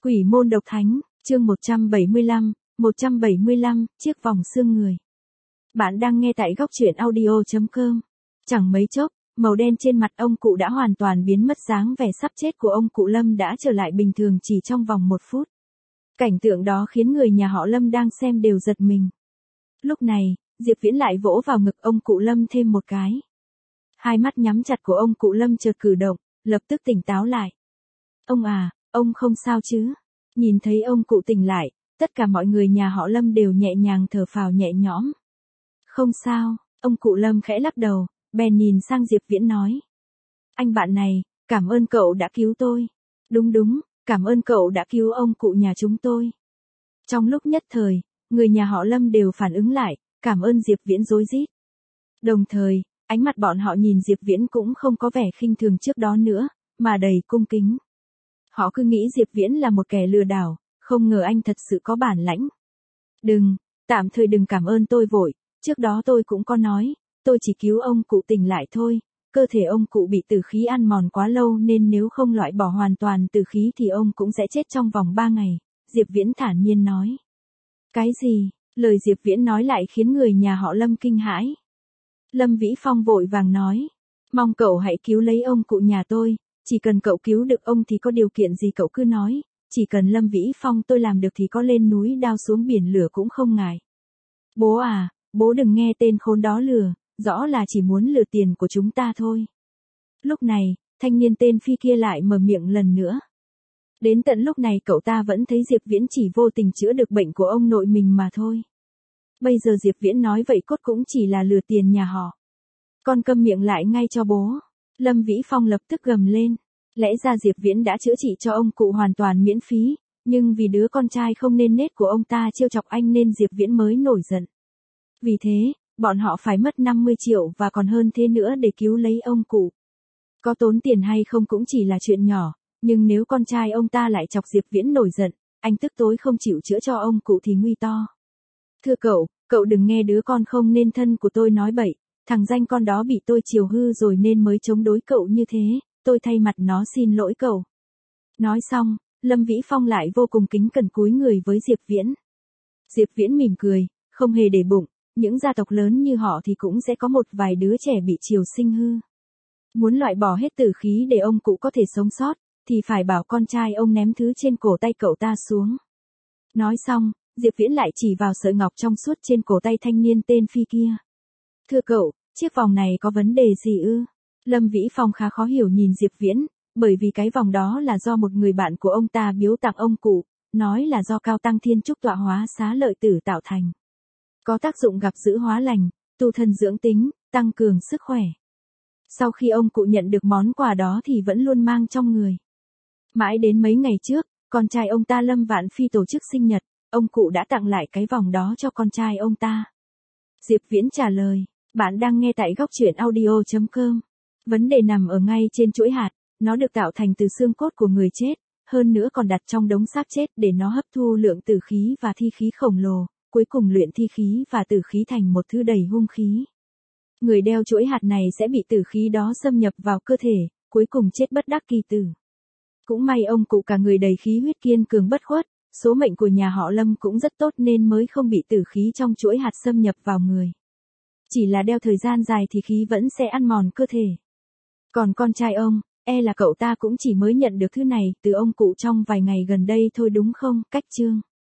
Quỷ môn độc thánh, chương 175, chiếc vòng xương người. Bạn đang nghe tại góc truyện audio.com. Chẳng mấy chốc, màu đen trên mặt ông cụ đã hoàn toàn biến mất, dáng vẻ sắp chết của ông cụ Lâm đã trở lại bình thường chỉ trong vòng 1 phút. Cảnh tượng đó khiến người nhà họ Lâm đang xem đều giật mình. Lúc này, Diệp Viễn lại vỗ vào ngực ông cụ Lâm thêm một cái. Hai mắt nhắm chặt của ông cụ Lâm chợt cử động, lập tức tỉnh táo lại. Ông à, ông không sao chứ? Nhìn thấy ông cụ tỉnh lại, tất cả mọi người nhà họ Lâm đều nhẹ nhàng thở phào nhẹ nhõm. Không sao, ông cụ Lâm khẽ lắc đầu, bèn nhìn sang Diệp Viễn nói. Anh bạn này, cảm ơn cậu đã cứu tôi. Đúng, cảm ơn cậu đã cứu ông cụ nhà chúng tôi. Trong lúc nhất thời, người nhà họ Lâm đều phản ứng lại, cảm ơn Diệp Viễn rối rít. Đồng thời, ánh mặt bọn họ nhìn Diệp Viễn cũng không có vẻ khinh thường trước đó nữa, mà đầy cung kính. Họ cứ nghĩ Diệp Viễn là một kẻ lừa đảo, không ngờ anh thật sự có bản lãnh. Tạm thời đừng cảm ơn tôi vội, trước đó tôi cũng có nói, tôi chỉ cứu ông cụ tỉnh lại thôi, cơ thể ông cụ bị tử khí ăn mòn quá lâu nên nếu không loại bỏ hoàn toàn tử khí thì ông cũng sẽ chết trong vòng 3 ngày, Diệp Viễn thản nhiên nói. Cái gì? Lời Diệp Viễn nói lại khiến người nhà họ Lâm kinh hãi. Lâm Vĩ Phong vội vàng nói, mong cậu hãy cứu lấy ông cụ nhà tôi, chỉ cần cậu cứu được ông thì có điều kiện gì cậu cứ nói, chỉ cần Lâm Vĩ Phong tôi làm được thì có lên núi đao xuống biển lửa cũng không ngại. Bố à, bố đừng nghe tên khốn đó lừa, rõ là chỉ muốn lừa tiền của chúng ta thôi. Lúc này, thanh niên tên Phi kia lại mở miệng lần nữa. Đến tận lúc này cậu ta vẫn thấy Diệp Viễn chỉ vô tình chữa được bệnh của ông nội mình mà thôi. Bây giờ Diệp Viễn nói vậy cốt cũng chỉ là lừa tiền nhà họ. Con câm miệng lại ngay cho bố. Lâm Vĩ Phong lập tức gầm lên. Lẽ ra Diệp Viễn đã chữa trị cho ông cụ hoàn toàn miễn phí, nhưng vì đứa con trai không nên nết của ông ta trêu chọc anh nên Diệp Viễn mới nổi giận. Vì thế, bọn họ phải mất 50 triệu và còn hơn thế nữa để cứu lấy ông cụ. Có tốn tiền hay không cũng chỉ là chuyện nhỏ, nhưng nếu con trai ông ta lại chọc Diệp Viễn nổi giận, anh tức tối không chịu chữa cho ông cụ thì nguy to. Thưa cậu đừng nghe đứa con không nên thân của tôi nói bậy, thằng danh con đó bị tôi chiều hư rồi nên mới chống đối cậu như thế, tôi thay mặt nó xin lỗi cậu. Nói xong, Lâm Vĩ Phong lại vô cùng kính cẩn cúi người với Diệp Viễn. Diệp Viễn mỉm cười, không hề để bụng, những gia tộc lớn như họ thì cũng sẽ có một vài đứa trẻ bị chiều sinh hư. Muốn loại bỏ hết tử khí để ông cụ có thể sống sót, thì phải bảo con trai ông ném thứ trên cổ tay cậu ta xuống. Nói xong, Diệp Viễn lại chỉ vào sợi ngọc trong suốt trên cổ tay thanh niên tên Phi kia. Thưa cậu, chiếc vòng này có vấn đề gì ư? Lâm Vĩ Phong khá khó hiểu nhìn Diệp Viễn, bởi vì cái vòng đó là do một người bạn của ông ta biếu tặng ông cụ, nói là do Cao Tăng Thiên Trúc tọa hóa xá lợi tử tạo thành. Có tác dụng gặp giữ hóa lành, tu thân dưỡng tính, tăng cường sức khỏe. Sau khi ông cụ nhận được món quà đó thì vẫn luôn mang trong người. Mãi đến mấy ngày trước, con trai ông ta Lâm Vạn Phi tổ chức sinh nhật, ông cụ đã tặng lại cái vòng đó cho con trai ông ta. Diệp Viễn trả lời, bạn đang nghe tại góc truyện audio.com. Vấn đề nằm ở ngay trên chuỗi hạt, nó được tạo thành từ xương cốt của người chết, hơn nữa còn đặt trong đống xác chết để nó hấp thu lượng tử khí và thi khí khổng lồ, cuối cùng luyện thi khí và tử khí thành một thứ đầy hung khí. Người đeo chuỗi hạt này sẽ bị tử khí đó xâm nhập vào cơ thể, cuối cùng chết bất đắc kỳ tử. Cũng may ông cụ cả người đầy khí huyết kiên cường bất khuất, số mệnh của nhà họ Lâm cũng rất tốt nên mới không bị tử khí trong chuỗi hạt xâm nhập vào người. Chỉ là đeo thời gian dài thì khí vẫn sẽ ăn mòn cơ thể. Còn con trai ông, là cậu ta cũng chỉ mới nhận được thứ này từ ông cụ trong vài ngày gần đây thôi đúng không, Cách Chương?